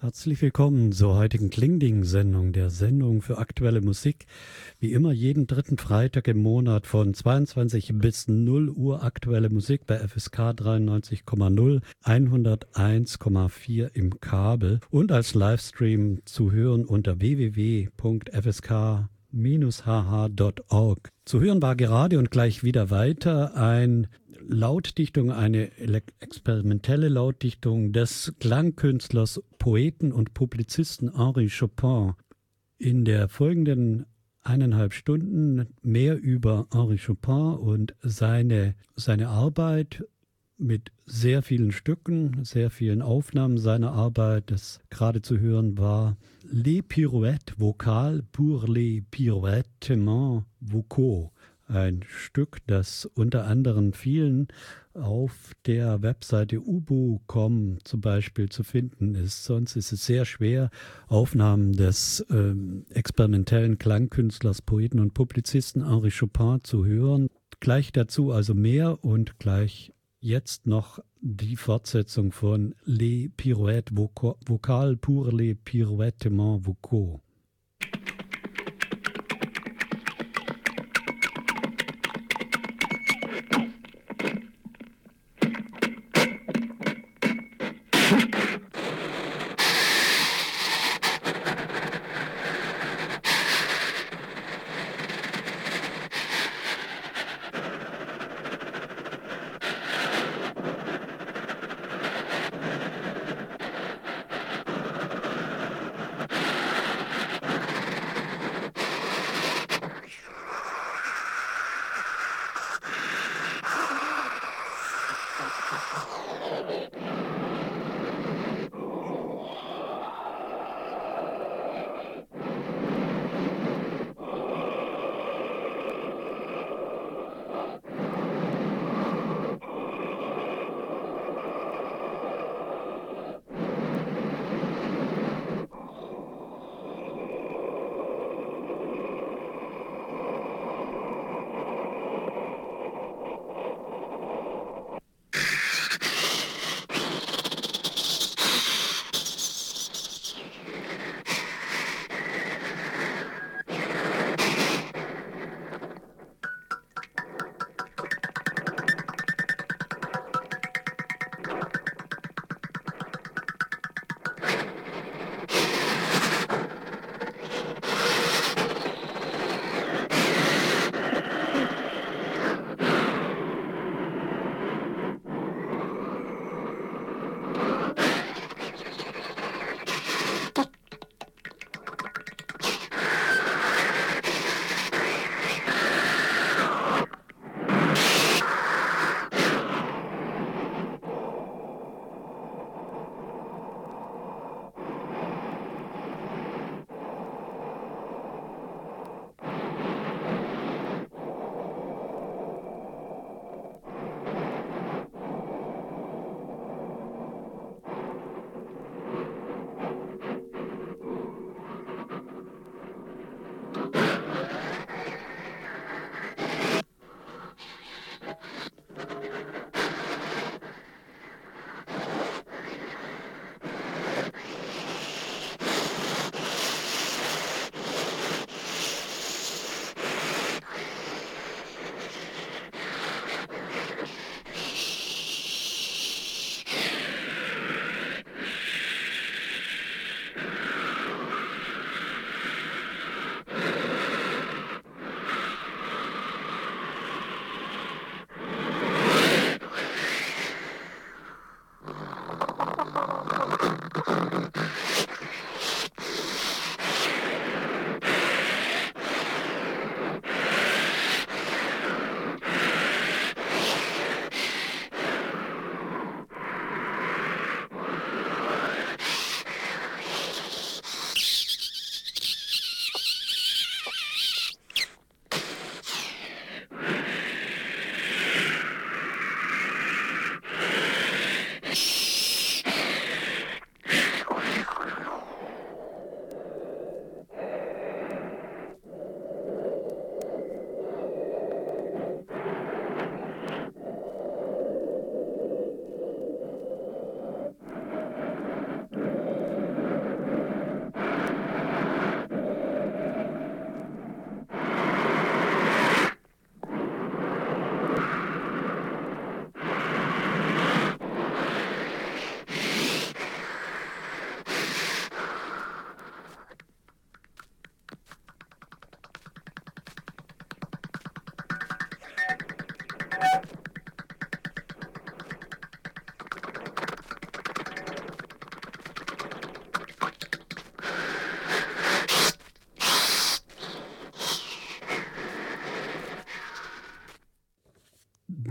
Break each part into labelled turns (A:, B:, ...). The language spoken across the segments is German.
A: Herzlich willkommen zur heutigen Klingding-Sendung, der Sendung für aktuelle Musik. Wie immer jeden dritten Freitag im Monat von 22 bis 0 Uhr aktuelle Musik bei FSK 93,0, 101,4 im Kabel und als Livestream zu hören unter www.fsk-hh.org. Zu hören war gerade und gleich wieder weiter eine experimentelle Lautdichtung des Klangkünstlers, Poeten und Publizisten Henri Chopin. In der folgenden 1,5 Stunden mehr über Henri Chopin und seine Arbeit mit sehr vielen Stücken, sehr vielen Aufnahmen seiner Arbeit. Das gerade zu hören war Les Pirouettes vocales pour les pirouettements vocaux. Ein Stück, das unter anderem vielen auf der Webseite ubu.com zum Beispiel zu finden ist. Sonst ist es sehr schwer, Aufnahmen des experimentellen Klangkünstlers, Poeten und Publizisten Henri Chopin zu hören. Gleich dazu also mehr und gleich jetzt noch die Fortsetzung von Les Pirouettes vocales pour les pirouettements vocaux.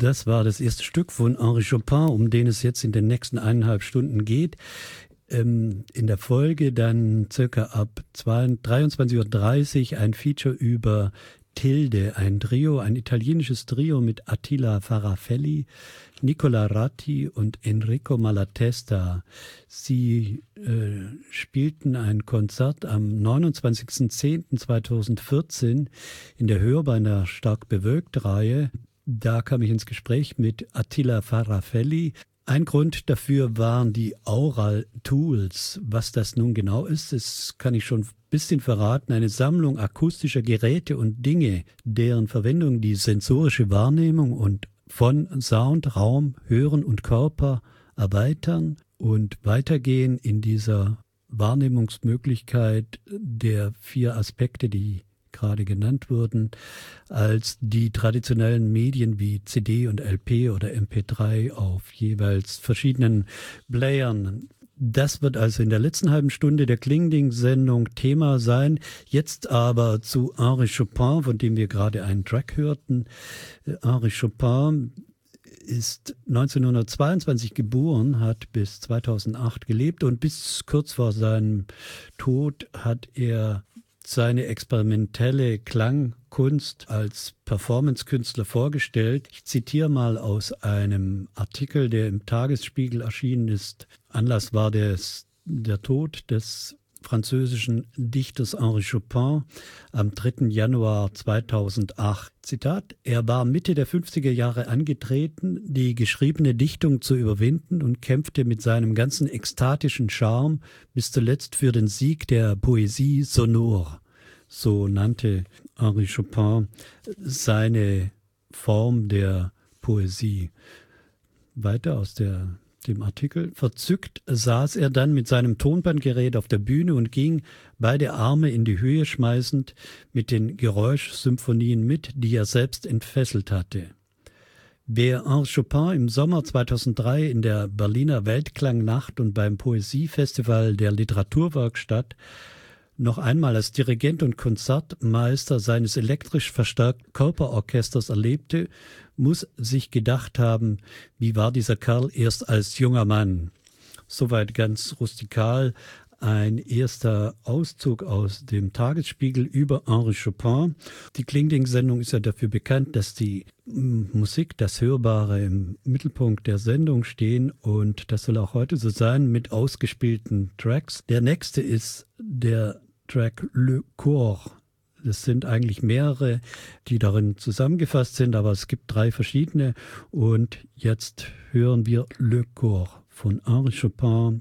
A: Das war das erste Stück von Henri Chopin, um den es jetzt in den nächsten 1,5 Stunden geht. In der Folge dann circa ab 23:30 Uhr ein Feature über Tilde, ein Trio, ein italienisches Trio mit Attila Farafelli, Nicola Ratti und Enrico Malatesta. Sie spielten ein Konzert am 29.10.2014 in der Hörbar in der Stark Bewölkt-Reihe. Da kam ich ins Gespräch mit Attila Farafelli. Ein Grund dafür waren die Aural Tools. Was das nun genau ist, das kann ich schon ein bisschen verraten. Eine Sammlung akustischer Geräte und Dinge, deren Verwendung die sensorische Wahrnehmung und von Sound, Raum, Hören und Körper erweitern und weitergehen in dieser Wahrnehmungsmöglichkeit der 4 Aspekte, die gerade genannt wurden, als die traditionellen Medien wie CD und LP oder MP3 auf jeweils verschiedenen Playern. Das wird also in der letzten halben Stunde der Klingding-Sendung Thema sein. Jetzt aber zu Henri Chopin, von dem wir gerade einen Track hörten. Henri Chopin ist 1922 geboren, hat bis 2008 gelebt und bis kurz vor seinem Tod hat er seine experimentelle Klangkunst als Performancekünstler vorgestellt. Ich zitiere mal aus einem Artikel, der im Tagesspiegel erschienen ist. Anlass war der Tod des französischen Dichters Henri Chopin am 3. Januar 2008. Zitat: Er war Mitte der 50er Jahre angetreten, die geschriebene Dichtung zu überwinden und kämpfte mit seinem ganzen ekstatischen Charme bis zuletzt für den Sieg der Poesie sonore. So nannte Henri Chopin seine Form der Poesie. Weiter aus dem Artikel. Verzückt saß er dann mit seinem Tonbandgerät auf der Bühne und ging, beide Arme in die Höhe schmeißend, mit den Geräuschsymphonien mit, die er selbst entfesselt hatte. Wer Henri Chopin im Sommer 2003 in der Berliner Weltklangnacht und beim Poesiefestival der Literaturwerkstatt noch einmal als Dirigent und Konzertmeister seines elektrisch verstärkten Körperorchesters erlebte, muss sich gedacht haben, wie war dieser Kerl erst als junger Mann. Soweit ganz rustikal ein erster Auszug aus dem Tagesspiegel über Henri Chopin. Die Klingding-Sendung ist ja dafür bekannt, dass die Musik, das Hörbare im Mittelpunkt der Sendung stehen und das soll auch heute so sein mit ausgespielten Tracks. Der nächste ist der Track Le Coeur. Es sind eigentlich mehrere, die darin zusammengefasst sind, aber es gibt 3 verschiedene. Und jetzt hören wir Le Coeur von Henri Chopin.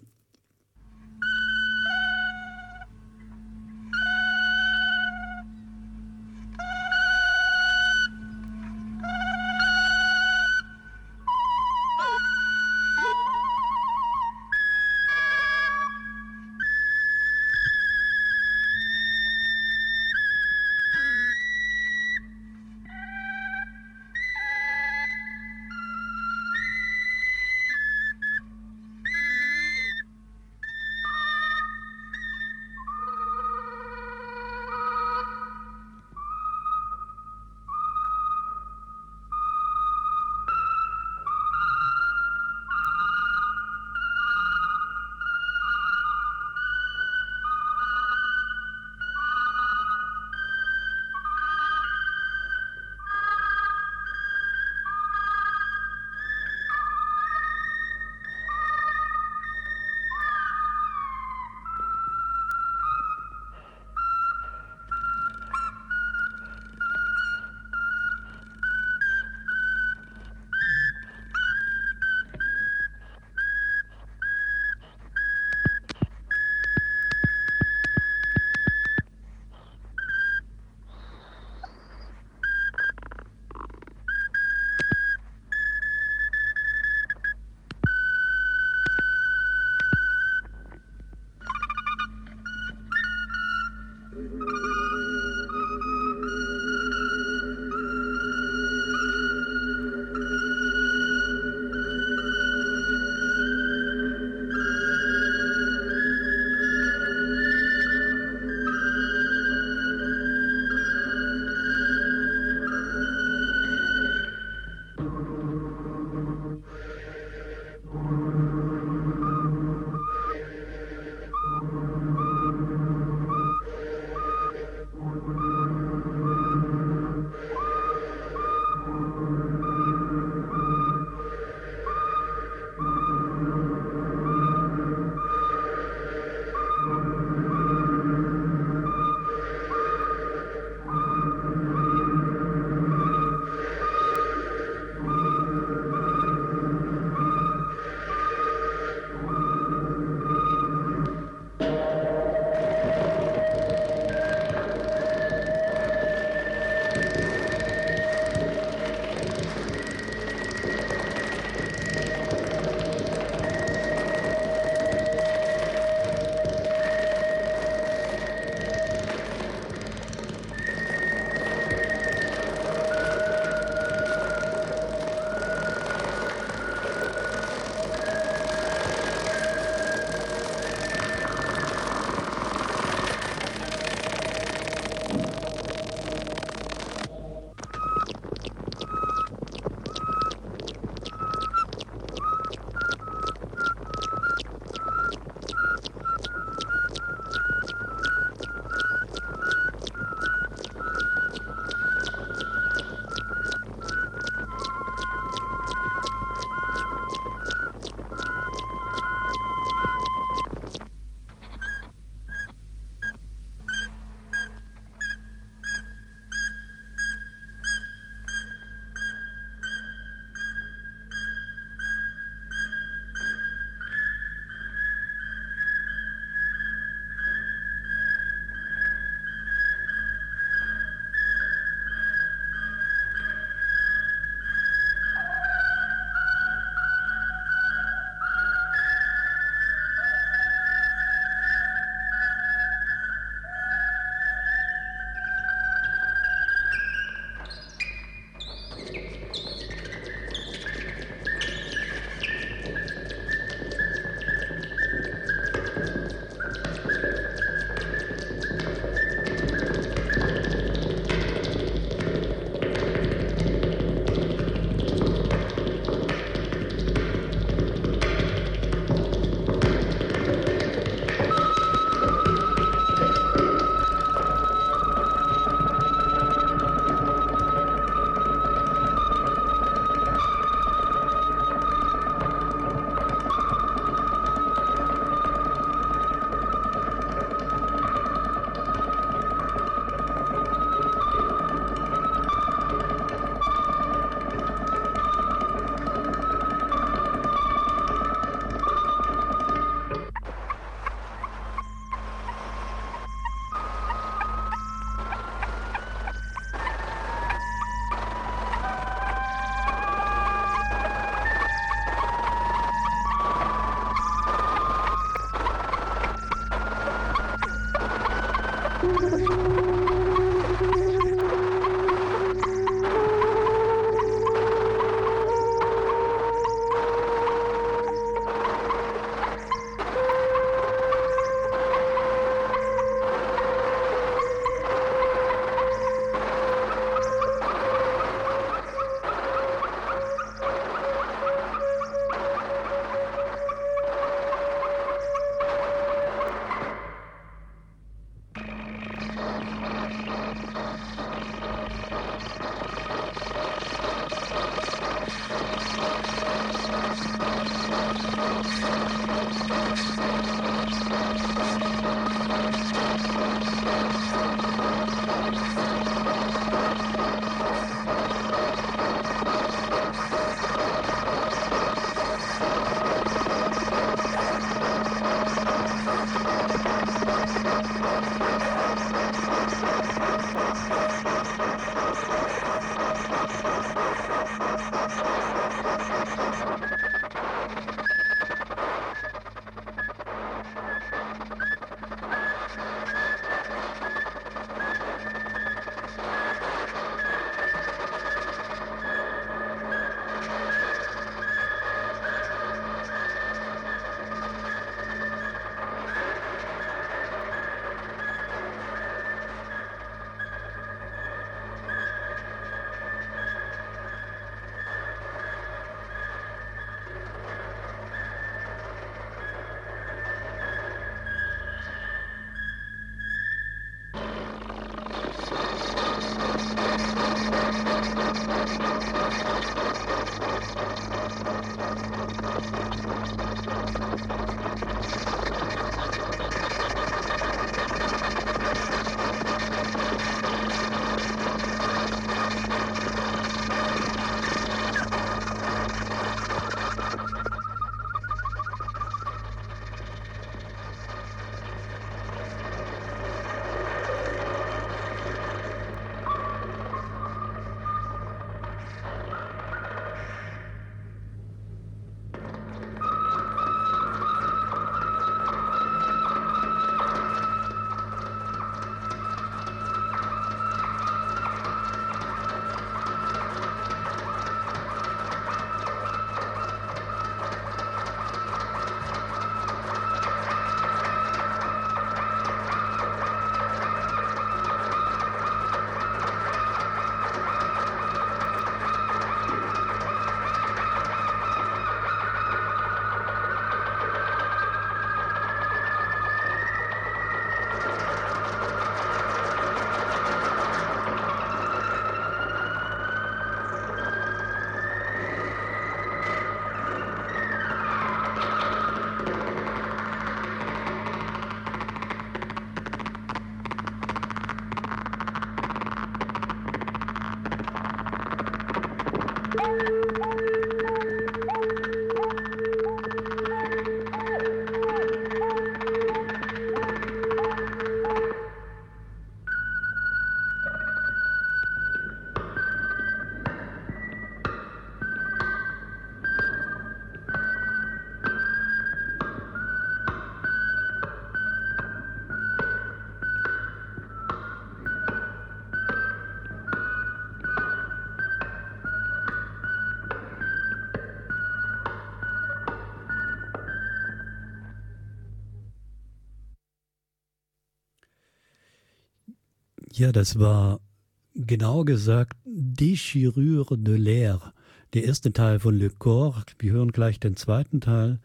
A: Ja, das war genau gesagt Déchirure de l'air, der erste Teil von Le Corps. Wir hören gleich den zweiten Teil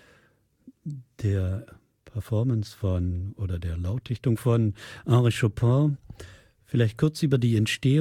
A: der Performance oder der Lautdichtung von Henri Chopin. Vielleicht kurz über die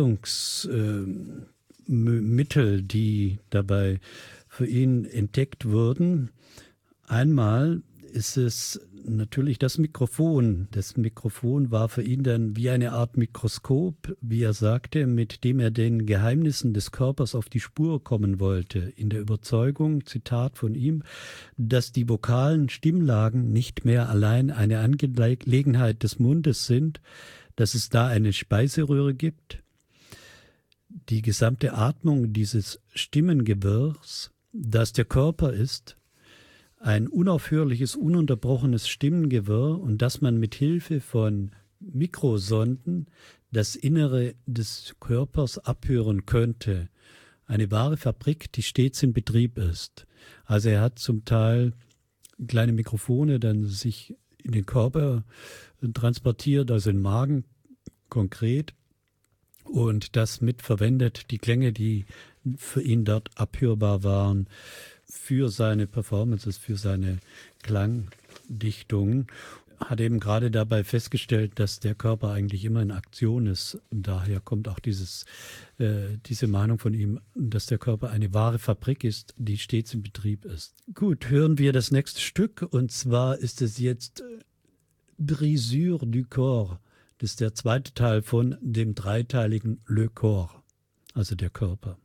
A: Entstehungsmittel, die dabei für ihn entdeckt wurden. Einmal ist es natürlich das Mikrofon. Das Mikrofon war für ihn dann wie eine Art Mikroskop, wie er sagte, mit dem er den Geheimnissen des Körpers auf die Spur kommen wollte. In der Überzeugung, Zitat von ihm, dass die vokalen Stimmlagen nicht mehr allein eine Angelegenheit des Mundes sind, dass es da eine Speiseröhre gibt. Die gesamte Atmung dieses Stimmengewirrs, das der Körper ist, ein unaufhörliches, ununterbrochenes Stimmengewirr und dass man mit Hilfe von Mikrosonden das Innere des Körpers abhören könnte. Eine wahre Fabrik, die stets in Betrieb ist. Also er hat zum Teil kleine Mikrofone dann sich in den Körper transportiert, also in den Magen konkret, und das mitverwendet, die Klänge, die für ihn dort abhörbar waren, für seine Performances, für seine Klangdichtung. Hat eben gerade dabei festgestellt, dass der Körper eigentlich immer in Aktion ist. Und daher kommt auch diese Meinung von ihm, dass der Körper eine wahre Fabrik ist, die stets in Betrieb ist. Gut, hören wir das nächste Stück. Und zwar ist es jetzt Brisure du Corps. Das ist der zweite Teil von dem dreiteiligen Le Corps, also der Körper.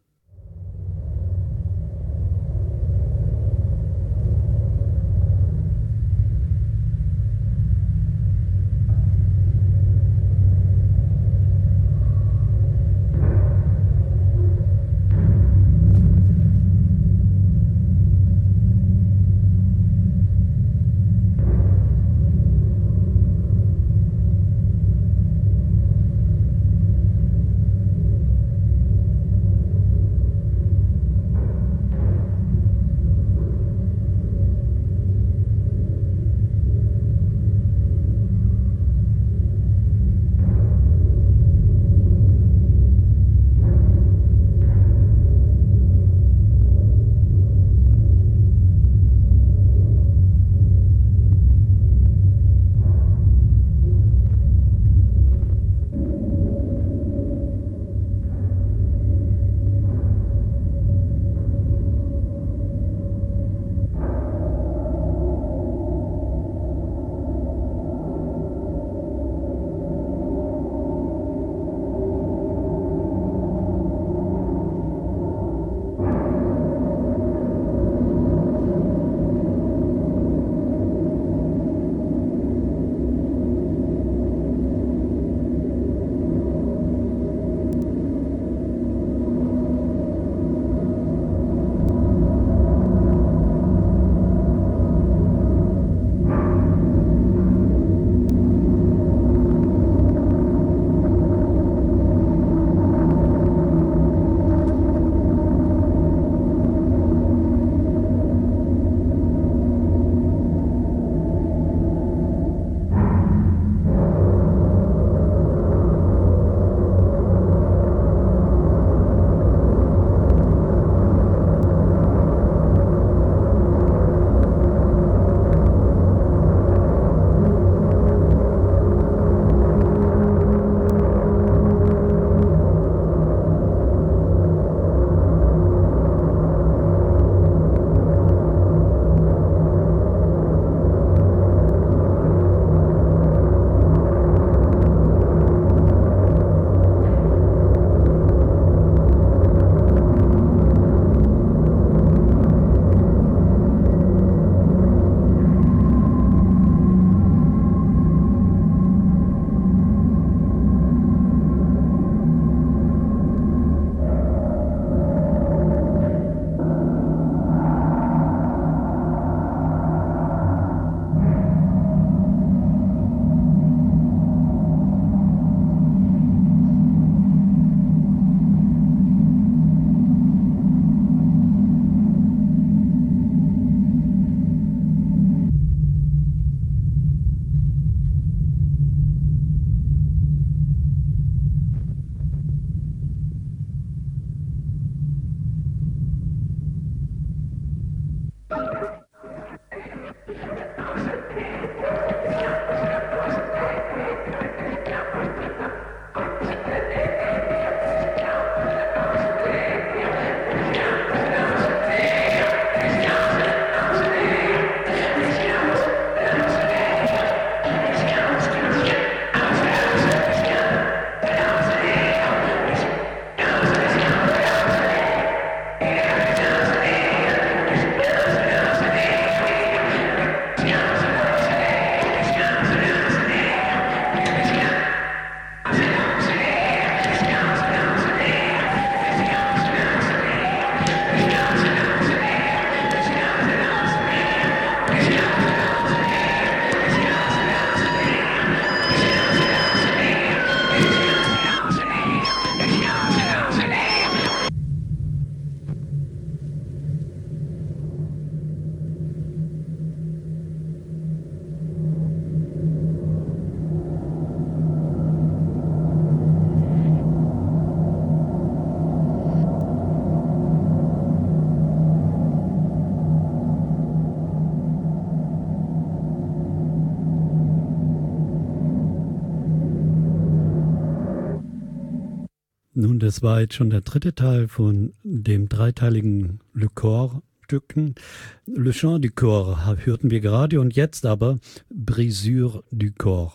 A: Nun, das war jetzt schon der dritte Teil von dem dreiteiligen Le Corps-Stücken. Le Chant du Corps hörten wir gerade und jetzt aber Brisure du Corps.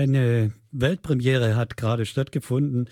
A: eine Weltpremiere hat gerade stattgefunden.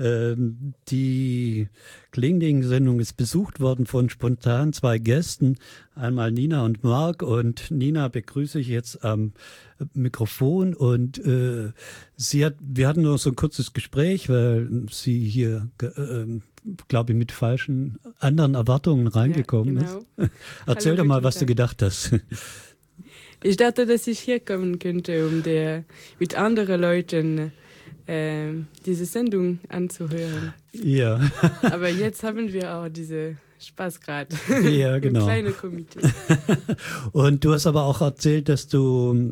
A: Die Klingding-Sendung ist besucht worden von spontan 2 Gästen, einmal Nina und Marc. Und Nina begrüße ich jetzt am Mikrofon. Und wir hatten nur so ein kurzes Gespräch, weil sie hier, glaube ich, mit falschen anderen Erwartungen reingekommen ist. Erzähl doch mal, was du gedacht hast.
B: Ich dachte, dass ich hier kommen könnte, um mit anderen Leuten diese Sendung anzuhören.
A: Ja.
B: Aber jetzt haben wir auch diese Spaß gerade.
A: Ja, genau.
B: Kleine Komitee.
A: Und du hast aber auch erzählt, dass du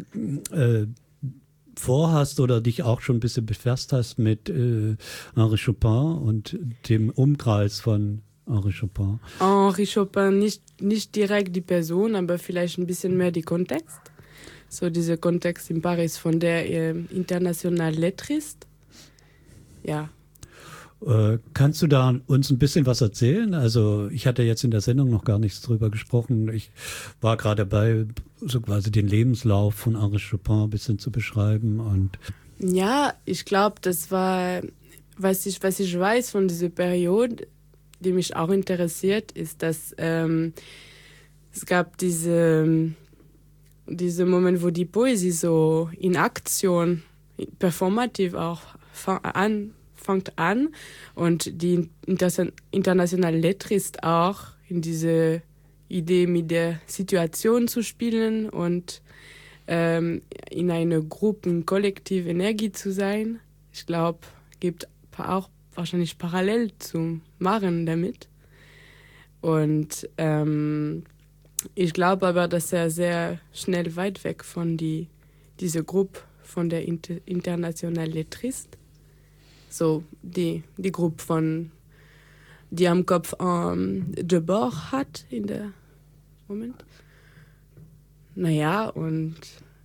A: vorhast oder dich auch schon ein bisschen befasst hast mit Henri Chopin und dem Umkreis von Henri Chopin.
B: Henri Chopin, nicht direkt die Person, aber vielleicht ein bisschen mehr die Kontext. So dieser Kontext in Paris von der Internationale Lettriste. Ja.
A: Kannst du da uns ein bisschen was erzählen? Also ich hatte jetzt in der Sendung noch gar nichts drüber gesprochen. Ich war gerade dabei, so quasi den Lebenslauf von Henri Chopin ein bisschen zu beschreiben. Und
B: ja, ich glaube, das war, was ich weiß von dieser Periode, die mich auch interessiert, ist, dass es gab diese Moment, wo die Poesie so in Aktion, performativ auch fängt an und die internationale Lettriste auch in diese Idee mit der Situation zu spielen und in einer Gruppe, kollektive Energie zu sein. Ich glaube, gibt auch wahrscheinlich parallel zu machen damit. Und ich glaube aber, dass er sehr schnell weit weg von dieser Gruppe, von der Internationale Lettriste, so die Gruppe von, die am Kopf Debord hat in der Moment. Naja, und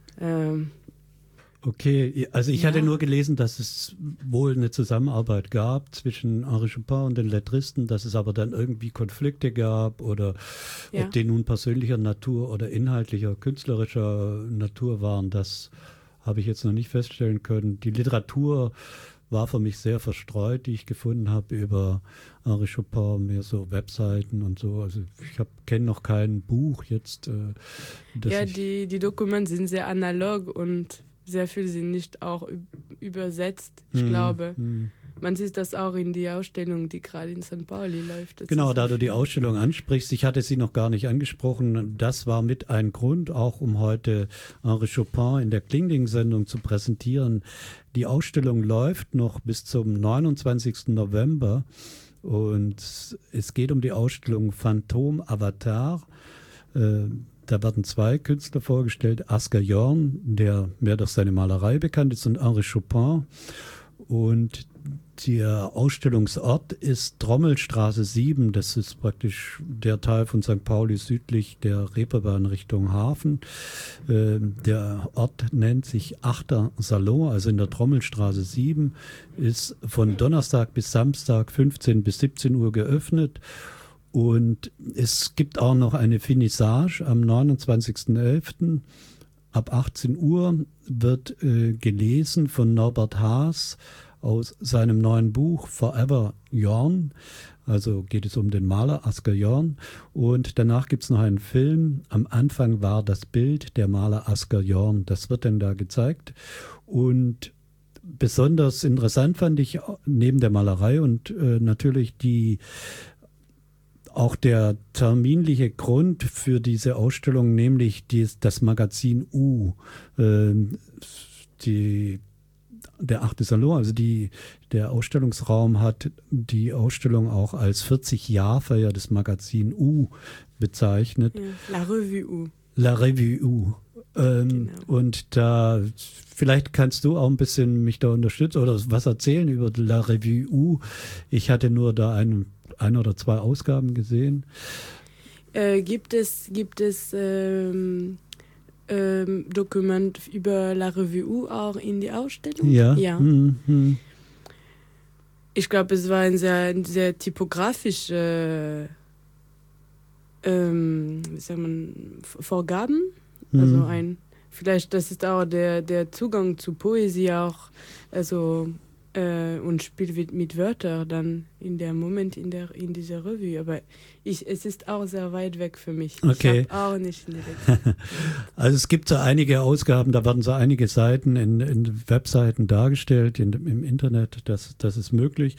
A: okay, also ich hatte nur gelesen, dass es wohl eine Zusammenarbeit gab zwischen Henri Chopin und den Lettristen, dass es aber dann irgendwie Konflikte gab oder ob die nun persönlicher Natur oder inhaltlicher, künstlerischer Natur waren, das habe ich jetzt noch nicht feststellen können. Die Literatur war für mich sehr verstreut, die ich gefunden habe über Henri Chopin, mehr so Webseiten und so. Also ich kenne noch kein Buch jetzt.
B: Die Dokumente sind sehr analog und sehr viel sind nicht auch übersetzt, ich glaube. Man sieht das auch in die Ausstellung, die gerade in St. Pauli läuft.
A: Genau, da du die Ausstellung ansprichst, ich hatte sie noch gar nicht angesprochen, das war mit ein Grund, auch um heute Henri Chopin in der Klingding-Sendung zu präsentieren. Die Ausstellung läuft noch bis zum 29. November und es geht um die Ausstellung Phantom Avatar. Da werden 2 Künstler vorgestellt, Asger Jorn, der mehr durch seine Malerei bekannt ist, und Henri Chopin. Und der Ausstellungsort ist Trommelstraße 7. Das ist praktisch der Teil von St. Pauli südlich der Reeperbahn Richtung Hafen. Der Ort nennt sich 8. Salon, also in der Trommelstraße 7, ist von Donnerstag bis Samstag 15 bis 17 Uhr geöffnet. Und es gibt auch noch eine Finissage am 29.11. Ab 18 Uhr wird gelesen von Norbert Haas aus seinem neuen Buch Forever Jorn. Also geht es um den Maler Asger Jorn. Und danach gibt es noch einen Film. Am Anfang war das Bild der Maler Asger Jorn. Das wird dann da gezeigt. Und besonders interessant fand ich neben der Malerei und natürlich auch der terminliche Grund für diese Ausstellung, nämlich das Magazin U, der 8. Salon, also der Ausstellungsraum hat die Ausstellung auch als 40-Jahr-Feier des Magazin U bezeichnet.
B: Ja, La Revue U.
A: La Revue U. Genau. Und da, vielleicht kannst du auch ein bisschen mich da unterstützen oder was erzählen über La Revue U. Ich hatte nur da ein oder 2 Ausgaben gesehen.
B: Gibt es Dokument über La Revue U auch in die Ausstellung?
A: Ja. Mhm.
B: Ich glaube, es war ein sehr typografische wie sagt man, Vorgaben. Also vielleicht das ist auch der Zugang zu Poesie auch, also und spielt mit Wörtern dann in der Moment in dieser Revue. Aber es ist auch sehr weit weg für mich.
A: Okay.
B: Ich habe auch nicht in der letzten.
A: Also es gibt so einige Ausgaben, da werden so einige Seiten in Webseiten dargestellt, im Internet, das ist möglich.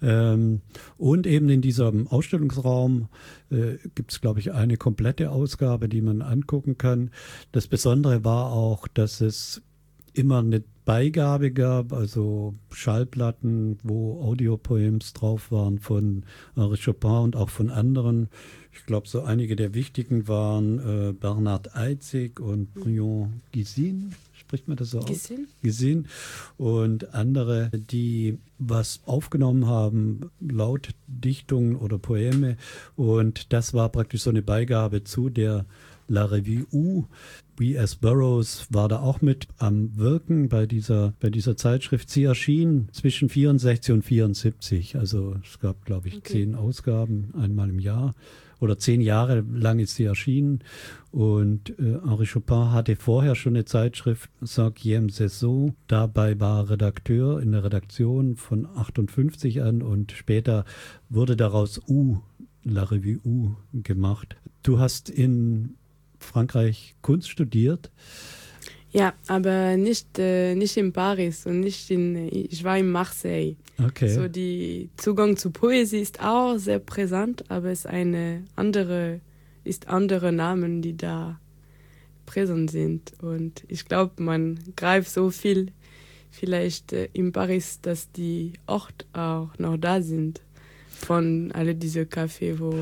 A: Und eben in diesem Ausstellungsraum gibt es, glaube ich, eine komplette Ausgabe, die man angucken kann. Das Besondere war auch, dass es immer eine Beigabe gab, also Schallplatten, wo Audiopoems drauf waren von Henri Chopin und auch von anderen. Ich glaube, so einige der wichtigen waren Bernhard Eitzig und Brion Gysin. Spricht man das so aus? Gysin. Und andere, die was aufgenommen haben, Lautdichtungen oder Poeme. Und das war praktisch so eine Beigabe zu der La Revue U. B.S. Burroughs war da auch mit am Wirken bei dieser Zeitschrift. Sie erschien zwischen 64 und 74. Also es gab, glaube ich, 10 Ausgaben, einmal im Jahr. Oder 10 Jahre lang ist sie erschienen. Und Henri Chopin hatte vorher schon eine Zeitschrift, Cinquième Saison. Dabei war Redakteur in der Redaktion von 58 an und später wurde daraus U, La Revue U, gemacht. Du hast in Frankreich Kunst studiert?
B: Ja, aber nicht in Paris und ich war in Marseille.
A: Okay.
B: So die Zugang zu Poesie ist auch sehr präsent, aber es andere Namen, die da präsent sind. Und ich glaube, man greift so viel vielleicht in Paris, dass die Orte auch noch da sind von alle diese Cafés, wo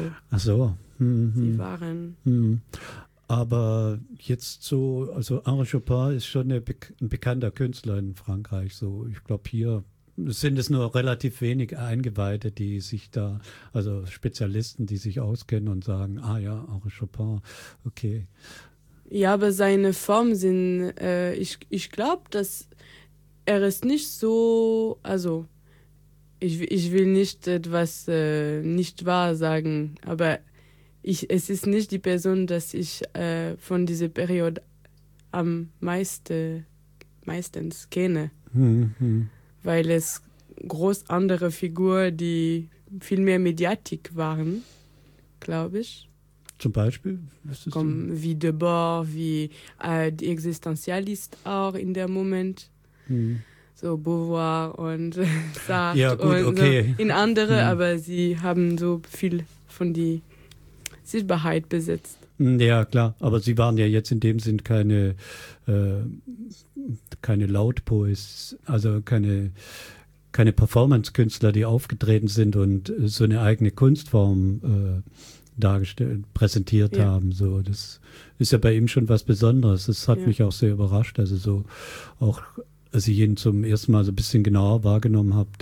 B: sie waren.
A: Aber jetzt so, also Henri Chopin ist schon ein bekannter Künstler in Frankreich. So, ich glaube, hier sind es nur relativ wenig Eingeweihte, die sich da, also Spezialisten, die sich auskennen und sagen, ja, Henri Chopin, okay.
B: Ja, aber seine Formen sind, ich glaube, dass er ist nicht so, also ich will nicht etwas nicht wahr sagen, aber es ist nicht die Person, dass ich von dieser Periode am meistens kenne, weil es groß andere Figuren, die viel mehr Mediatik waren, glaube ich.
A: Zum Beispiel?
B: Wie Debord, wie die Existenzialist auch in dem Moment. So Beauvoir und Sartre
A: ja, gut,
B: und
A: okay.
B: So in andere, aber sie haben so viel von die Sichtbarkeit besitzt.
A: Ja, klar, aber sie waren ja jetzt in dem Sinn keine Lautpoets, also keine Performance-Künstler, die aufgetreten sind und so eine eigene Kunstform präsentiert haben. So, das ist ja bei ihm schon was Besonderes. Das hat mich auch sehr überrascht. Also so auch, als ich ihn zum ersten Mal so ein bisschen genauer wahrgenommen habe,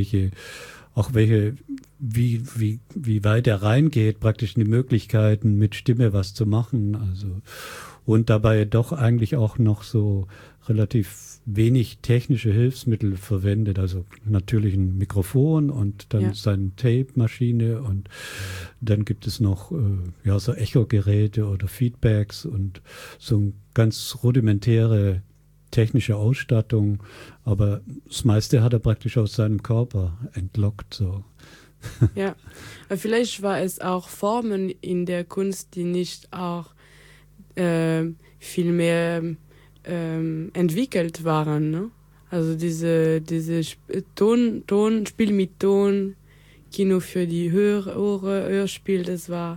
A: wie weit er reingeht, praktisch in die Möglichkeiten, mit Stimme was zu machen. Also, und dabei doch eigentlich auch noch so relativ wenig technische Hilfsmittel verwendet. Also natürlich ein Mikrofon und dann seine Tape-Maschine und dann gibt es noch so Echo-Geräte oder Feedbacks und so eine ganz rudimentäre technische Ausstattung, aber das meiste hat er praktisch aus seinem Körper entlockt. So.
B: Ja, aber vielleicht war es auch Formen in der Kunst, die nicht auch viel mehr entwickelt waren. Ne? Also diese Spiel mit Ton, Kino für die Hörspiel, das war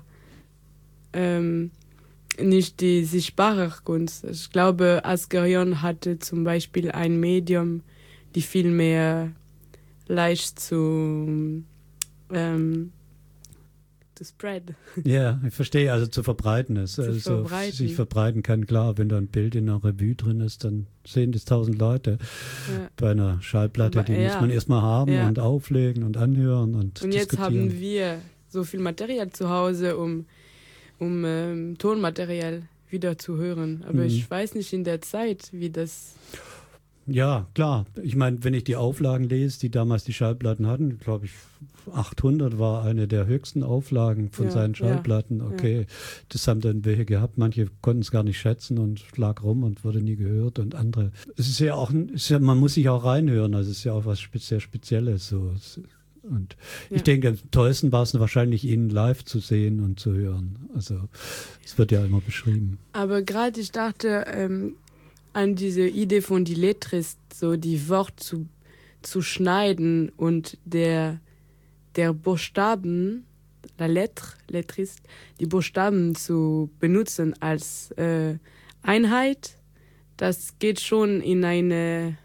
B: nicht die sichtbare Kunst. Ich glaube, Asgharian hatte zum Beispiel ein Medium, die viel mehr leicht zu spread.
A: Ja, ich verstehe, also zu verbreiten ist. Sich verbreiten kann, klar, wenn da ein Bild in einer Revue drin ist, dann sehen das 1000 Leute. Ja. Bei einer Schallplatte, die muss man erstmal haben und auflegen und anhören und
B: jetzt haben wir so viel Material zu Hause, um Tonmaterial wieder zu hören. Aber ich weiß nicht in der Zeit, wie das
A: Ja, klar. Ich meine, wenn ich die Auflagen lese, die damals die Schallplatten hatten, glaube ich, 800 war eine der höchsten Auflagen von seinen Schallplatten. Okay, das haben dann welche gehabt. Manche konnten es gar nicht schätzen und lag rum und wurde nie gehört. Und andere. Es ist ja auch, man muss sich auch reinhören. Also es ist ja auch was sehr Spezielles. So. Und ich denke, am tollsten war es wahrscheinlich, ihn live zu sehen und zu hören. Also es wird ja immer beschrieben.
B: Aber gerade ich dachte an diese Idee von die Letrist, so die Worte zu schneiden und der Buchstaben, la lettre, Letrist, die Buchstaben zu benutzen als Einheit, das geht schon in eine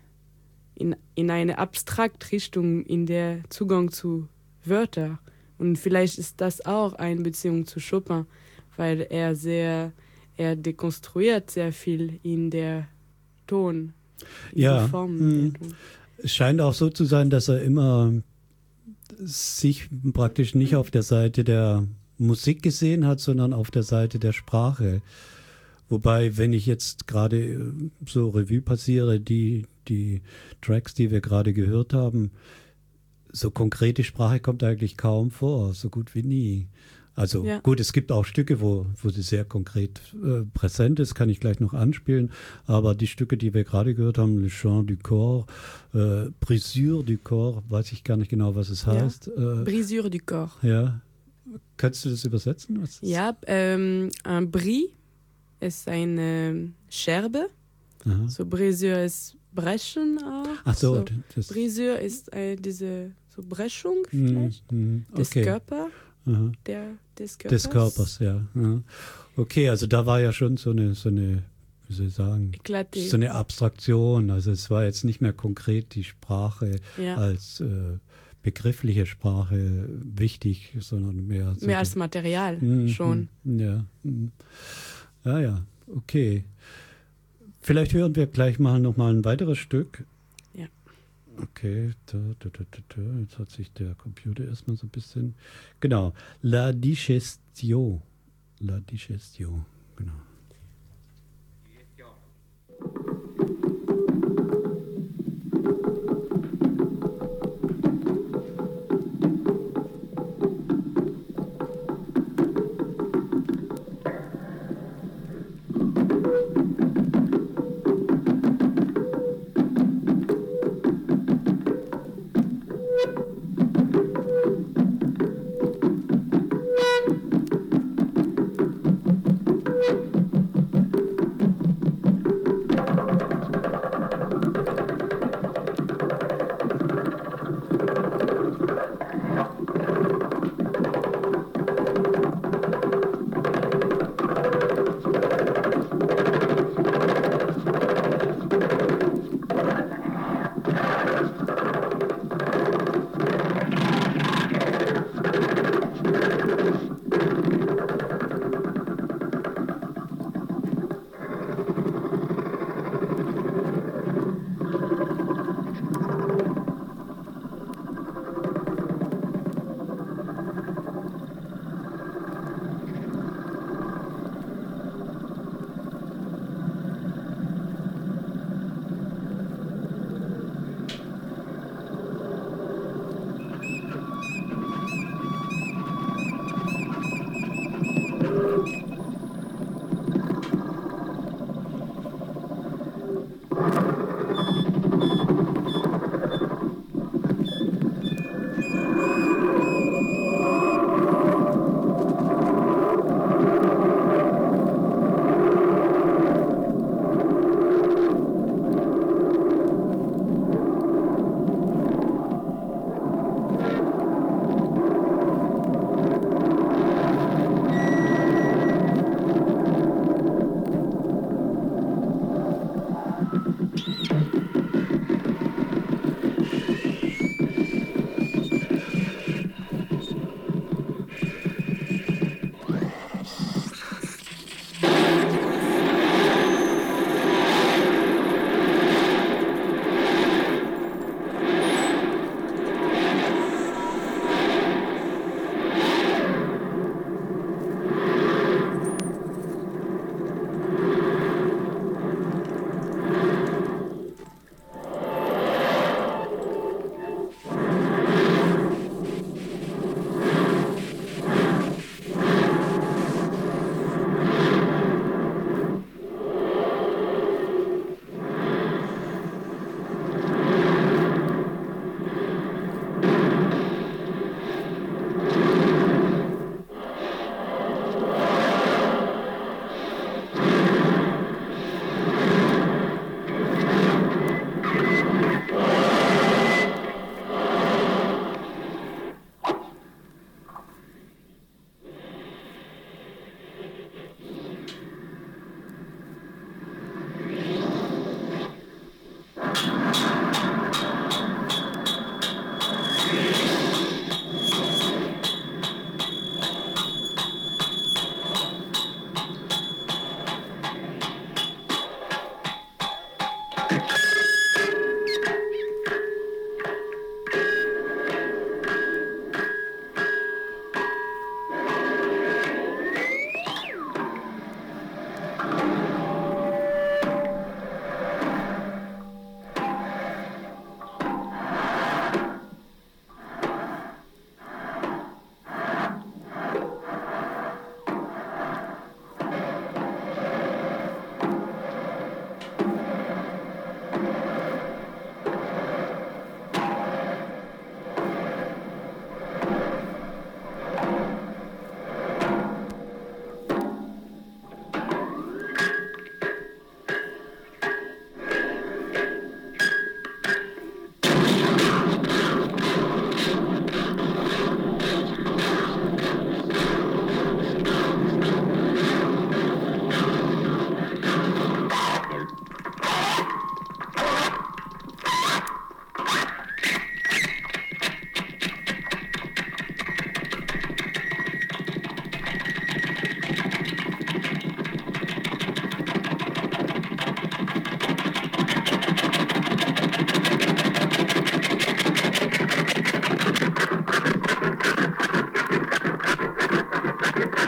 B: abstrakte Richtung, in der Zugang zu Wörtern. Und vielleicht ist das auch eine Beziehung zu Chopin, weil er dekonstruiert sehr viel in der Ton, in der Form.
A: Es scheint auch so zu sein, dass er immer sich praktisch nicht auf der Seite der Musik gesehen hat, sondern auf der Seite der Sprache. Wobei, wenn ich jetzt gerade so Revue passiere, die Tracks, die wir gerade gehört haben, so konkrete Sprache kommt eigentlich kaum vor, so gut wie nie. Also gut, es gibt auch Stücke, wo sie sehr konkret präsent ist, kann ich gleich noch anspielen, aber die Stücke, die wir gerade gehört haben, Le Chant du Corps, Brisure du Corps, weiß ich gar nicht genau, was es heißt.
B: Brisure du Corps.
A: Ja, kannst du das übersetzen?
B: Ja, ein Bris ist eine Scherbe, so Brisure ist Brechen auch.
A: Ach so.
B: Brisure ist diese so Brechung vielleicht des Körpers.
A: Des Körpers, ja. Okay, also da war ja schon so eine wie soll ich sagen, so eine Abstraktion. Also es war jetzt nicht mehr konkret die Sprache als begriffliche Sprache wichtig, sondern mehr
B: als Material schon.
A: Ja. Ja, okay. Vielleicht hören wir gleich noch mal ein weiteres Stück.
B: Ja.
A: Okay, jetzt hat sich der Computer erstmal so ein bisschen... Genau, La Digestion. La Digestion, genau.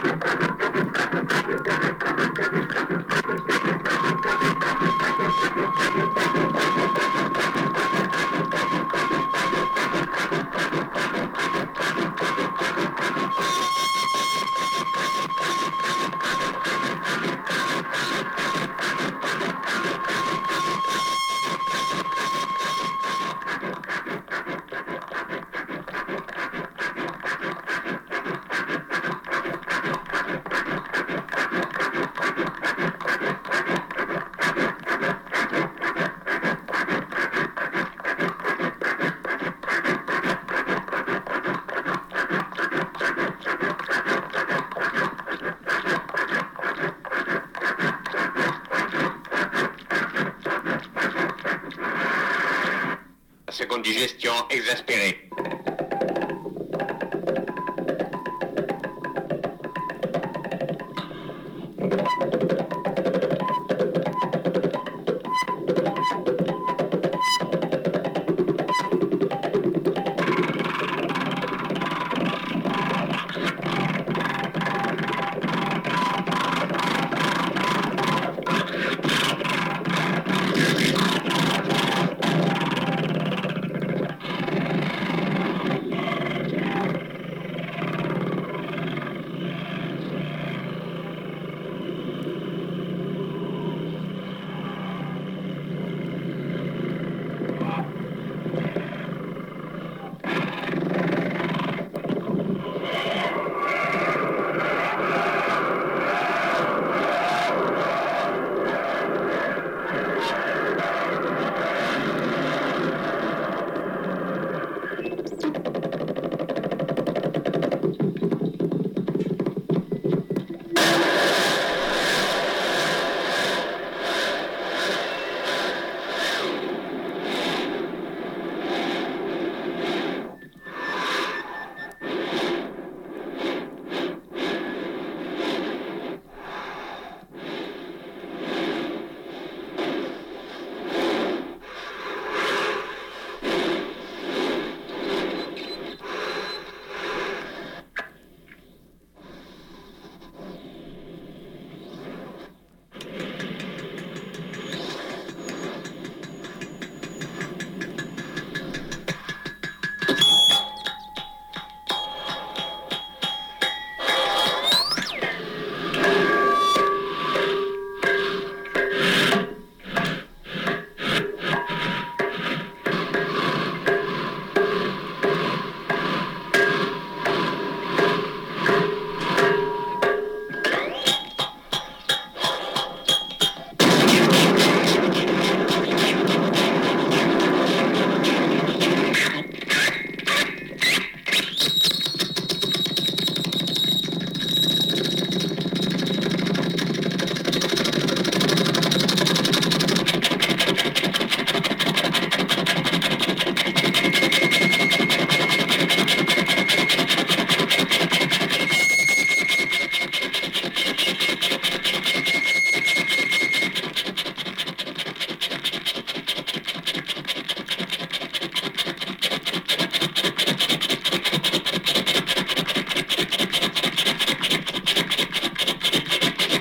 C: Seconde digestion exaspérée.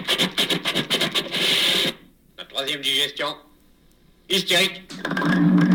C: Troisième digestion hystérique.